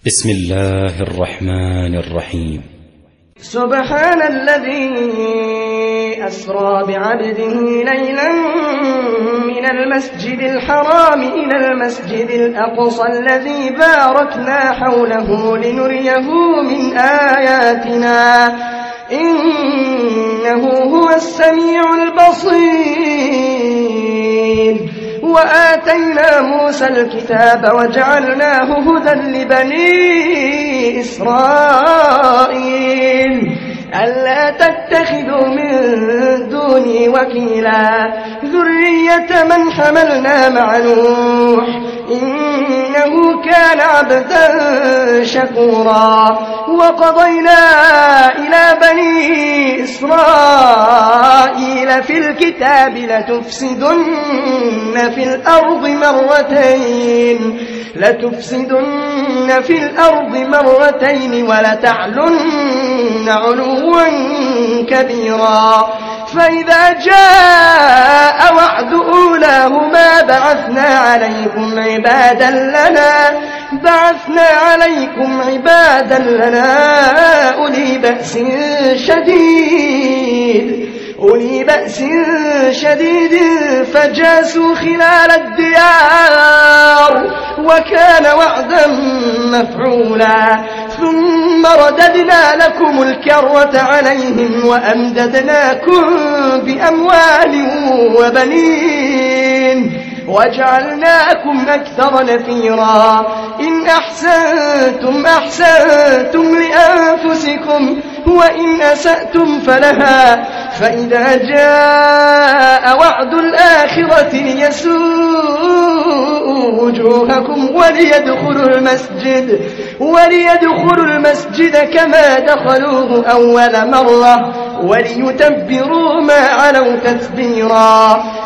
بسم الله الرحمن الرحيم. سبحان الذي أسرى بعبده ليلا من المسجد الحرام إلى المسجد الأقصى الذي باركنا حوله لنريه من آياتنا إنه هو السميع البصير. وآتينا موسى الكتاب وجعلناه هدى لبني إسرائيل ألا تتخذوا من دوني وكيلا ذرية من حملنا مع نوح إنه كان عبدا شكورا. وقضينا إلى بني إسرائيل في الكتاب لتفسدن في الأرض مرتين ولتعلن علوا كبيرا. فإذا جاء وعد أولاهما بعثنا عليكم عبادا لنا أولي بأس شديد فجاسوا خلال الديار وكان وعدا مفعولا. ثم رددنا لكم الكرة عليهم وأمددناكم بأموال وبنين وجعلناكم أكثر نفيرا. إن أحسنتم لأنفسكم وإن أسأتم فلها. فإذا جاء وعد الآخرة ليسوءوا وجوهكم وليدخلوا المسجد كما دخلوه أول مرة وليتبروا ما علوا تتبيرا.